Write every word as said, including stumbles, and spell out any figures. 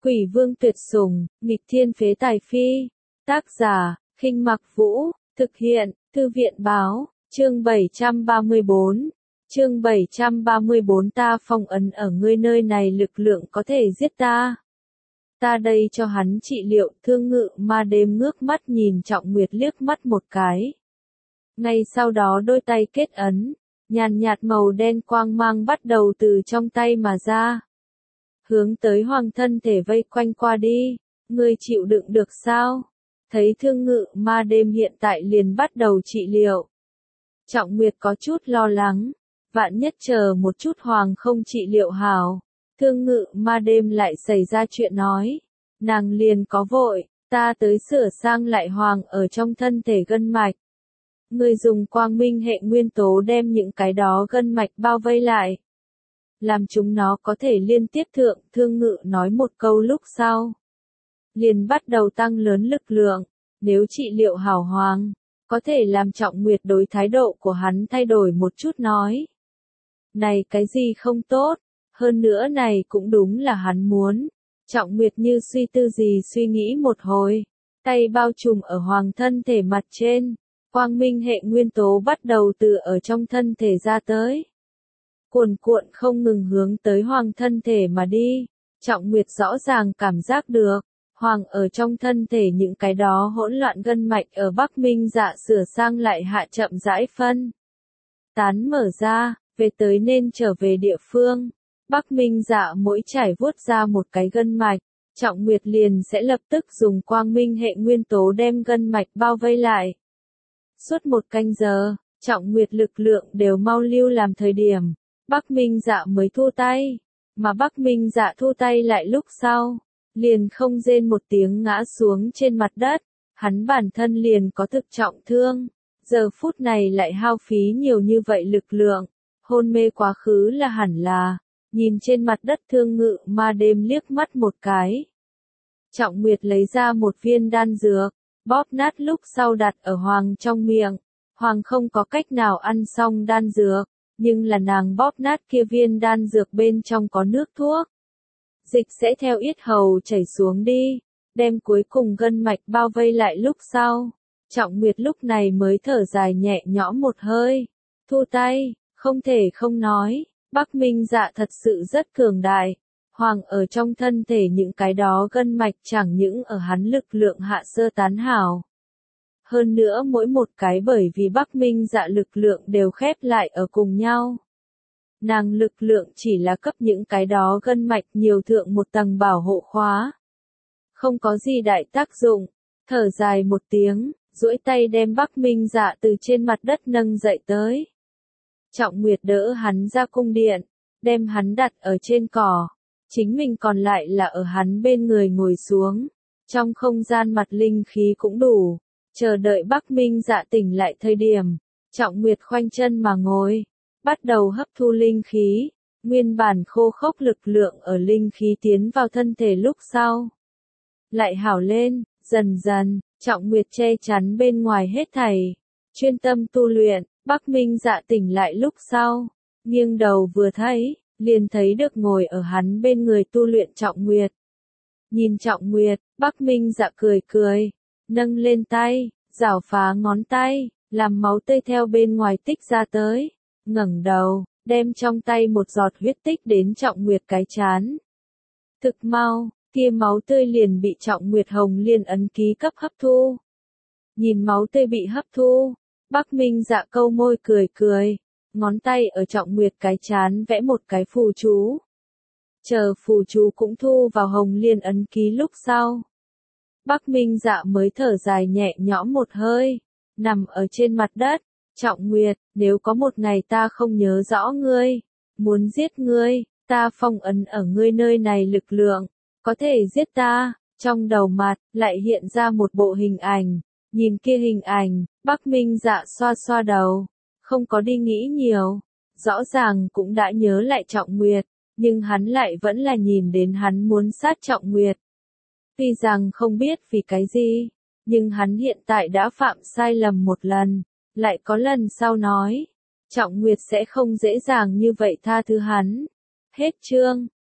Quỷ vương tuyệt sủng, nghịch thiên phế tài phi. Tác giả, Khinh Mặc Vũ, thực hiện, Thư viện báo, chương bảy trăm ba mươi tư. Chương bảy trăm ba mươi tư ta phong ấn ở ngươi nơi này lực lượng có thể giết ta. Ta đây cho hắn trị liệu. Thương Ngự Ma Đêm ngước mắt nhìn Trọng Nguyệt liếc mắt một cái. Ngay sau đó đôi tay kết ấn, nhàn nhạt màu đen quang mang bắt đầu từ trong tay mà ra. Hướng tới Hoàng thân thể vây quanh qua đi, ngươi chịu đựng được sao? Thấy Thương Ngự Ma Đêm hiện tại liền bắt đầu trị liệu. Trọng Nguyệt có chút lo lắng, vạn nhất chờ một chút Hoàng không trị liệu hảo. Thương Ngự Ma Đêm lại xảy ra chuyện nói, nàng liền có vội, ta tới sửa sang lại Hoàng ở trong thân thể gân mạch. Ngươi dùng quang minh hệ nguyên tố đem những cái đó gân mạch bao vây lại, làm chúng nó có thể liên tiếp thượng. Thương Ngự nói một câu lúc sau, liền bắt đầu tăng lớn lực lượng. Nếu trị liệu hảo Hoàng, có thể làm Trọng Nguyệt đối thái độ của hắn thay đổi một chút nói. Này cái gì không tốt, hơn nữa này cũng đúng là hắn muốn. Trọng Nguyệt như suy tư gì suy nghĩ một hồi, tay bao trùm ở Hoàng thân thể mặt trên, quang minh hệ nguyên tố bắt đầu từ ở trong thân thể ra tới. Cuồn cuộn không ngừng hướng tới Hoàng thân thể mà đi. Trọng Nguyệt rõ ràng cảm giác được, Hoàng ở trong thân thể những cái đó hỗn loạn gân mạch ở Bắc Minh Dạ sửa sang lại hạ chậm rãi phân tán mở ra, về tới nên trở về địa phương. Bắc Minh Dạ mỗi trải vuốt ra một cái gân mạch, Trọng Nguyệt liền sẽ lập tức dùng quang minh hệ nguyên tố đem gân mạch bao vây lại. Suốt một canh giờ, Trọng Nguyệt lực lượng đều mau lưu làm thời điểm, Bắc Minh Dạ mới thu tay, mà Bắc Minh Dạ thu tay lại lúc sau, liền không rên một tiếng ngã xuống trên mặt đất. Hắn bản thân liền có thực trọng thương, giờ phút này lại hao phí nhiều như vậy lực lượng, hôn mê quá khứ là hẳn là. Nhìn trên mặt đất Thương Ngự Ma Đêm liếc mắt một cái. Trọng Nguyệt lấy ra một viên đan dược, bóp nát lúc sau đặt ở Hoàng trong miệng. Hoàng không có cách nào ăn xong đan dược, nhưng là nàng bóp nát kia viên đan dược bên trong có nước thuốc. Dịch sẽ theo yết hầu chảy xuống đi, đem cuối cùng gân mạch bao vây lại lúc sau. Trọng Nguyệt lúc này mới thở dài nhẹ nhõm một hơi, thu tay, không thể không nói. Bắc Minh Dạ thật sự rất cường đại. Hoàng ở trong thân thể những cái đó gân mạch chẳng những ở hắn lực lượng hạ sơ tán hảo. Hơn nữa mỗi một cái bởi vì Bắc Minh Dạ lực lượng đều khép lại ở cùng nhau. Nàng lực lượng chỉ là cấp những cái đó gân mạch nhiều thượng một tầng bảo hộ khóa. Không có gì đại tác dụng. Thở dài một tiếng, duỗi tay đem Bắc Minh Dạ từ trên mặt đất nâng dậy tới. Trọng Nguyệt đỡ hắn ra cung điện, đem hắn đặt ở trên cỏ, chính mình còn lại là ở hắn bên người ngồi xuống. Trong không gian mặt linh khí cũng đủ, chờ đợi Bắc Minh Dạ tỉnh lại thời điểm, Trọng Nguyệt khoanh chân mà ngồi, bắt đầu hấp thu linh khí. Nguyên bản khô khốc lực lượng ở linh khí tiến vào thân thể lúc sau, lại hảo lên. Dần dần, Trọng Nguyệt che chắn bên ngoài hết thảy, chuyên tâm tu luyện. Bắc Minh Dạ tỉnh lại lúc sau, nghiêng đầu vừa thấy, liền thấy được ngồi ở hắn bên người tu luyện Trọng Nguyệt. Nhìn Trọng Nguyệt, Bắc Minh Dạ cười cười, nâng lên tay, giảo phá ngón tay, làm máu tươi theo bên ngoài tích ra tới, ngẩng đầu, đem trong tay một giọt huyết tích đến Trọng Nguyệt cái chán. Thực mau, kia máu tươi liền bị Trọng Nguyệt Hồng Liên ấn ký cấp hấp thu. Nhìn máu tươi bị hấp thu, Bắc Minh Dạ câu môi cười cười, ngón tay ở Trọng Nguyệt cái chán vẽ một cái phù chú. Chờ phù chú cũng thu vào Hồng Liên ấn ký lúc sau, Bắc Minh Dạ mới thở dài nhẹ nhõm một hơi, nằm ở trên mặt đất. Trọng Nguyệt, nếu có một ngày ta không nhớ rõ ngươi, muốn giết ngươi, ta phong ấn ở ngươi nơi này lực lượng, có thể giết ta. Trong đầu mặt, lại hiện ra một bộ hình ảnh. Nhìn kia hình ảnh, Bắc Minh Dạ xoa xoa đầu, không có đi nghĩ nhiều, rõ ràng cũng đã nhớ lại Trọng Nguyệt, nhưng hắn lại vẫn là nhìn đến hắn muốn sát Trọng Nguyệt. Tuy rằng không biết vì cái gì, nhưng hắn hiện tại đã phạm sai lầm một lần, lại có lần sau nói, Trọng Nguyệt sẽ không dễ dàng như vậy tha thứ hắn. Hết chương.